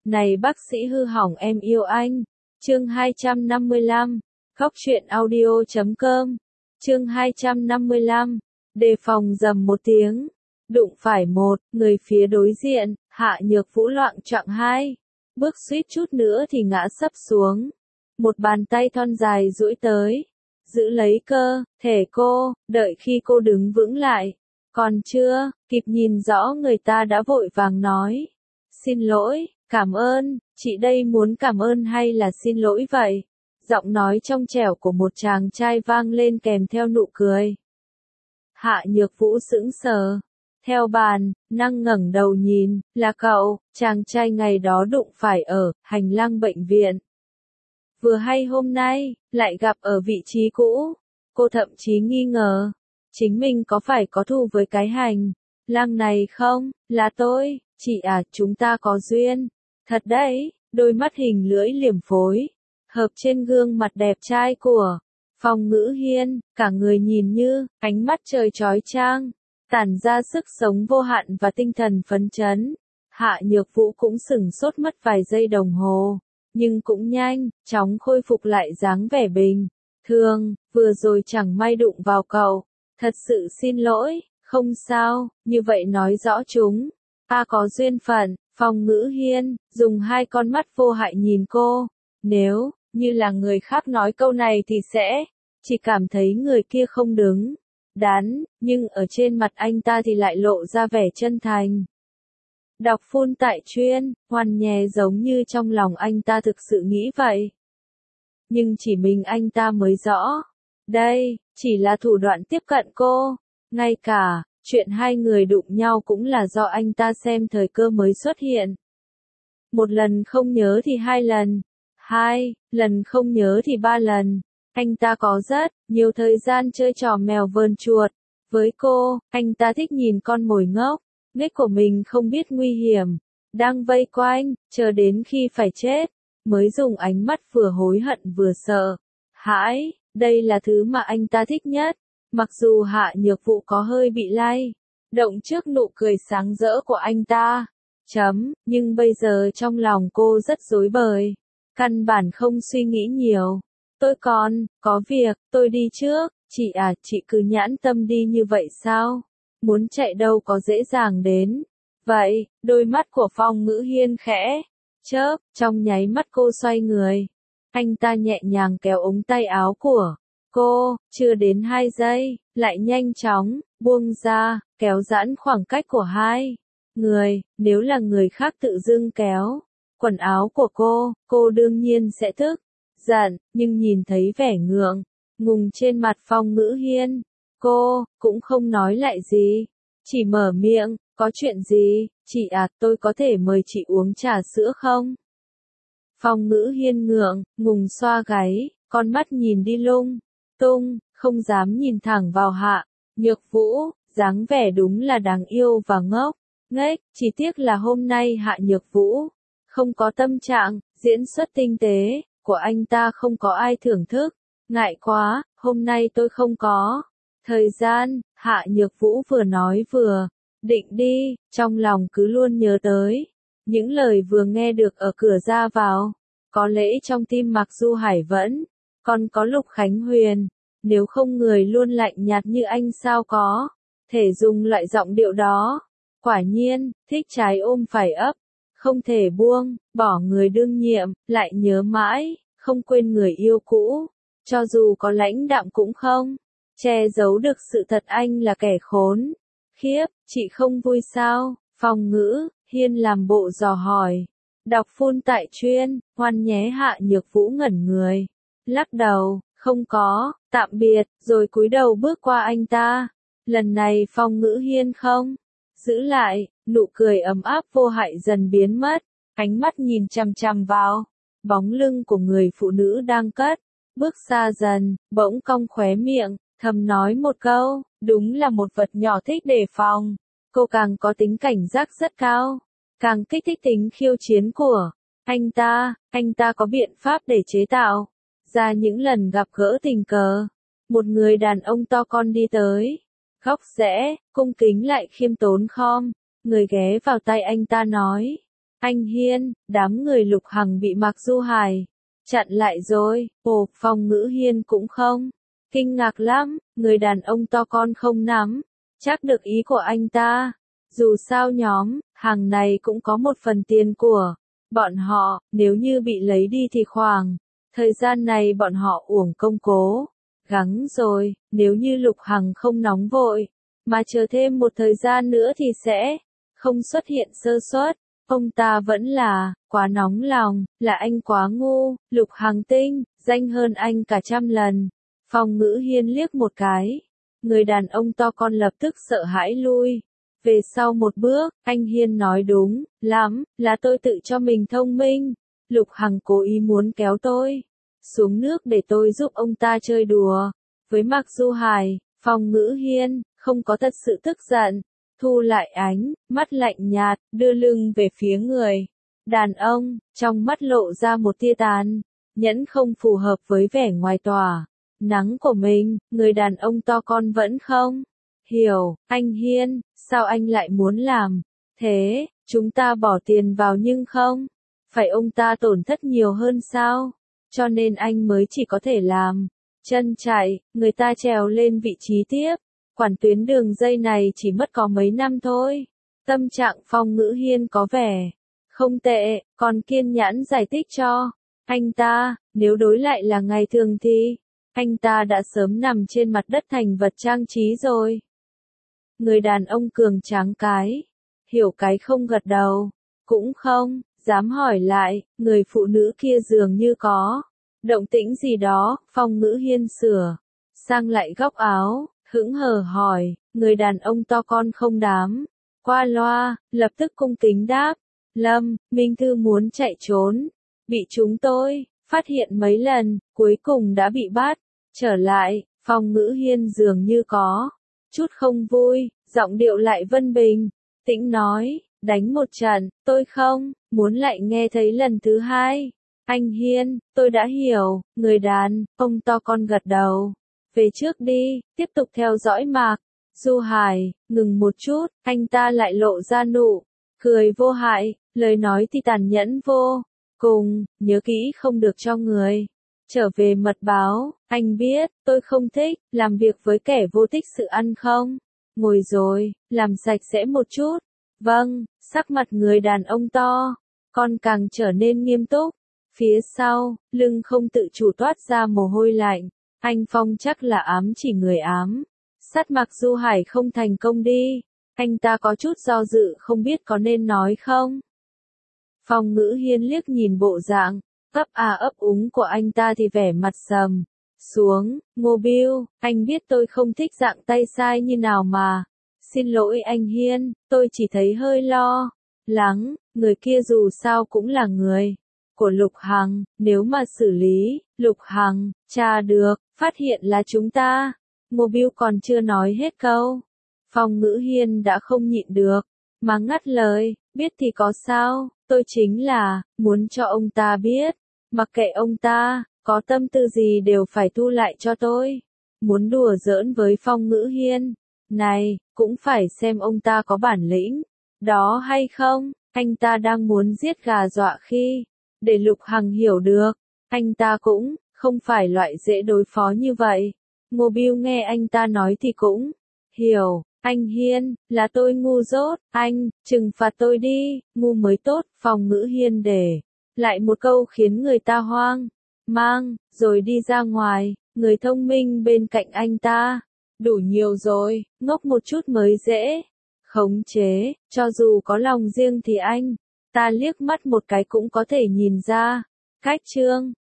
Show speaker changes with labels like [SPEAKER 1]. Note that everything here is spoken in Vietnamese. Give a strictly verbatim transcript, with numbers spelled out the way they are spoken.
[SPEAKER 1] Này bác sĩ hư hỏng em yêu anh. Chương hai trăm năm mươi lăm. Khóc chuyện audio chấm com. Chương hai trăm năm mươi lăm. Đề phòng rầm một tiếng. Đụng phải một, người phía đối diện, Hạ Nhược Vũ loạng choạng hai. Bước suýt chút nữa thì ngã sấp xuống. Một bàn tay thon dài duỗi tới. Giữ lấy cơ, thể cô, đợi khi cô đứng vững lại. Còn chưa, kịp nhìn rõ người ta đã vội vàng nói. Xin lỗi, cảm ơn, chị đây muốn cảm ơn hay là xin lỗi vậy? Giọng nói trong trẻo của một chàng trai vang lên kèm theo nụ cười. Hạ Nhược Vũ sững sờ. Theo bàn, năng ngẩng đầu nhìn, là cậu, chàng trai ngày đó đụng phải ở hành lang bệnh viện. Vừa hay hôm nay, lại gặp ở vị trí cũ. Cô thậm chí nghi ngờ, chính mình có phải có thù với cái hành lang này không? Là tôi, chị à, chúng ta có duyên. Thật đấy, đôi mắt hình lưỡi liềm phối, hợp trên gương mặt đẹp trai của Phong Ngữ Hiên, cả người nhìn như ánh mắt trời chói chang, tản ra sức sống vô hạn và tinh thần phấn chấn. Hạ Nhược Vũ cũng sửng sốt mất vài giây đồng hồ, nhưng cũng nhanh chóng khôi phục lại dáng vẻ bình thường. Vừa rồi chẳng may đụng vào cậu, thật sự xin lỗi. Không sao, như vậy nói rõ chúng ta có duyên phận. Phong Ngữ Hiên dùng hai con mắt vô hại nhìn cô. Nếu như là người khác nói câu này thì sẽ chỉ cảm thấy người kia không đứng đắn, nhưng ở trên mặt anh ta thì lại lộ ra vẻ chân thành. Đọc phun tại chuyên, hoàn nhè giống như trong lòng anh ta thực sự nghĩ vậy. Nhưng chỉ mình anh ta mới rõ. Đây, chỉ là thủ đoạn tiếp cận cô. Ngay cả, chuyện hai người đụng nhau cũng là do anh ta xem thời cơ mới xuất hiện. Một lần không nhớ thì hai lần. Hai lần không nhớ thì ba lần. Anh ta có rất nhiều thời gian chơi trò mèo vờn chuột. Với cô, anh ta thích nhìn con mồi ngốc nghếch của mình không biết nguy hiểm đang vây quanh, chờ đến khi phải chết, mới dùng ánh mắt vừa hối hận vừa sợ hãi. Đây là thứ mà anh ta thích nhất. Mặc dù Hạ Nhược Vũ có hơi bị lay động trước nụ cười sáng rỡ của anh ta, chấm, nhưng bây giờ trong lòng cô rất rối bời, căn bản không suy nghĩ nhiều. Tôi còn có việc, tôi đi trước. Chị à, chị cứ nhãn tâm đi như vậy sao? Muốn chạy đâu có dễ dàng đến vậy. Đôi mắt của Phong Ngữ Hiên khẽ chớp, trong nháy mắt cô xoay người. Anh ta nhẹ nhàng kéo ống tay áo của cô, chưa đến hai giây, lại nhanh chóng buông ra, kéo giãn khoảng cách của hai người. Nếu là người khác tự dưng kéo quần áo của cô, cô đương nhiên sẽ tức giận, nhưng nhìn thấy vẻ ngượng ngùng trên mặt Phong Ngữ Hiên, cô cũng không nói lại gì, chỉ mở miệng, có chuyện gì? Chị à, tôi có thể mời chị uống trà sữa không? Phong Ngữ Hiên ngượng ngùng xoa gáy, con mắt nhìn đi lung tung, không dám nhìn thẳng vào Hạ Nhược Vũ. Dáng vẻ đúng là đáng yêu và ngốc nghếch. Chỉ tiếc là hôm nay Hạ Nhược Vũ không có tâm trạng diễn xuất tinh tế của anh ta, không có ai thưởng thức. Ngại quá, hôm nay tôi không có thời gian. Hạ Nhược Vũ vừa nói vừa định đi, trong lòng cứ luôn nhớ tới những lời vừa nghe được ở cửa ra vào. Có lẽ trong tim Mạc Du Hải vẫn còn có Lục Khánh Huyền. Nếu không người luôn lạnh nhạt như anh sao có thể dùng loại giọng điệu đó. Quả nhiên, thích trái ôm phải ấp, không thể buông bỏ người đương nhiệm, lại nhớ mãi, không quên người yêu cũ. Cho dù có lãnh đạm cũng không che giấu được sự thật anh là kẻ khốn khiếp. Chị không vui sao? Phong Ngữ Hiên làm bộ dò hỏi. Đọc phun tại chuyên, hoan nhé. Hạ Nhược Vũ ngẩn người, lắc đầu, không có, tạm biệt, rồi cúi đầu bước qua anh ta. Lần này Phong Ngữ Hiên không giữ lại, nụ cười ấm áp vô hại dần biến mất, ánh mắt nhìn chằm chằm vào bóng lưng của người phụ nữ đang cất bước xa dần, bỗng cong khóe miệng, thầm nói một câu, đúng là một vật nhỏ thích đề phòng. Cô càng có tính cảnh giác rất cao, càng kích thích tính khiêu chiến của anh ta. Anh ta có biện pháp để chế tạo ra những lần gặp gỡ tình cờ. Một người đàn ông to con đi tới, góc rẽ, cung kính lại khiêm tốn khom người ghé vào tay anh ta nói. anh Hiên, đám người Lục Hằng bị Mạc Du Hải chặn lại rồi. Ồ, Phong Ngữ Hiên cũng không kinh ngạc lắm, người đàn ông to con không nắm chắc được ý của anh ta. Dù sao nhóm hàng này cũng có một phần tiền của bọn họ, nếu như bị lấy đi thì khoảng thời gian này bọn họ uổng công cố gắng rồi. Nếu như Lục Hằng không nóng vội mà chờ thêm một thời gian nữa thì sẽ không xuất hiện sơ suất. Ông ta vẫn là quá nóng lòng, là anh quá ngu. Lục Hằng tinh danh hơn anh cả trăm lần. Phong Ngữ Hiên liếc một cái, người đàn ông to con lập tức sợ hãi lui về sau một bước. Anh Hiên nói đúng lắm, là tôi tự cho mình thông minh. Lục Hằng cố ý muốn kéo tôi xuống nước để tôi giúp ông ta chơi đùa với Mạc Du Hải. Phong Ngữ Hiên không có thật sự tức giận, thu lại ánh mắt lạnh nhạt, đưa lưng về phía người đàn ông, trong mắt lộ ra một tia tàn nhẫn không phù hợp với vẻ ngoài tỏa nắng của mình. Người đàn ông to con vẫn không hiểu. Anh Hiên, sao anh lại muốn làm thế? Chúng ta bỏ tiền vào nhưng không phải ông ta tổn thất nhiều hơn sao? Cho nên anh mới chỉ có thể làm chân chạy, người ta trèo lên vị trí tiếp. Quản tuyến đường dây này chỉ mất có mấy năm thôi. Tâm trạng Phong Ngữ Hiên có vẻ không tệ, còn kiên nhẫn giải thích cho anh ta. Nếu đối lại là ngày thường thì anh ta đã sớm nằm trên mặt đất thành vật trang trí rồi. Người đàn ông cường tráng cái hiểu cái không gật đầu, cũng không dám hỏi lại. Người phụ nữ kia dường như có động tĩnh gì đó. Phong Ngữ Hiên sửa sang lại góc áo, hững hờ hỏi. Người đàn ông to con không đám qua loa, lập tức cung kính đáp. Lâm Minh Thư muốn chạy trốn, bị chúng tôi phát hiện mấy lần, cuối cùng đã bị bắt trở lại. Phong Ngữ Hiên dường như có chút không vui, giọng điệu lại vân bình tĩnh nói. Đánh một trận, tôi không muốn lại nghe thấy lần thứ hai. Anh Hiên, tôi đã hiểu. Người đàn ông to con gật đầu. Về trước đi, tiếp tục theo dõi Mạc Du Hải. Ngừng một chút, anh ta lại lộ ra nụ cười vô hại, lời nói thì tàn nhẫn vô cùng. Nhớ kỹ không được cho người trở về mật báo. Anh biết, tôi không thích làm việc với kẻ vô tích sự ăn không? Ngồi rồi, làm sạch sẽ một chút. Vâng. Sắc mặt người đàn ông to con càng trở nên nghiêm túc. Phía sau, lưng không tự chủ toát ra mồ hôi lạnh. Anh Phong chắc là ám chỉ người ám sát Mạc Du Hải không thành công đi. Anh ta có chút do dự không biết có nên nói không. Phong Ngữ Hiên liếc nhìn bộ dạng ấp à ấp úng của anh ta thì vẻ mặt sầm xuống. Ngô Biêu, anh biết tôi không thích dạng tay sai như nào mà. Xin lỗi anh Hiên, tôi chỉ thấy hơi lo lắng. Người kia dù sao cũng là người của Lục Hằng, nếu mà xử lý Lục Hằng tra được, phát hiện là chúng ta. Ngô Biêu còn chưa nói hết câu, Phong Ngữ Hiên đã không nhịn được mà ngắt lời. Biết thì có sao, tôi chính là muốn cho ông ta biết, mặc kệ ông ta có tâm tư gì đều phải thu lại cho tôi. Muốn đùa giỡn với Phong Ngữ Hiên này, cũng phải xem ông ta có bản lĩnh đó hay không. Anh ta đang muốn giết gà dọa khi để Lục Hằng hiểu được, anh ta cũng không phải loại dễ đối phó như vậy. Ngô Biêu nghe anh ta nói thì cũng hiểu. Anh Hiên, là tôi ngu dốt, anh trừng phạt tôi đi, ngu mới tốt. Phong Ngữ Hiên để lại một câu khiến người ta hoang mang, rồi đi ra ngoài. Người thông minh bên cạnh anh ta đủ nhiều rồi, ngốc một chút mới dễ khống chế. Cho dù có lòng riêng thì anh ta liếc mắt một cái cũng có thể nhìn ra. Cách chương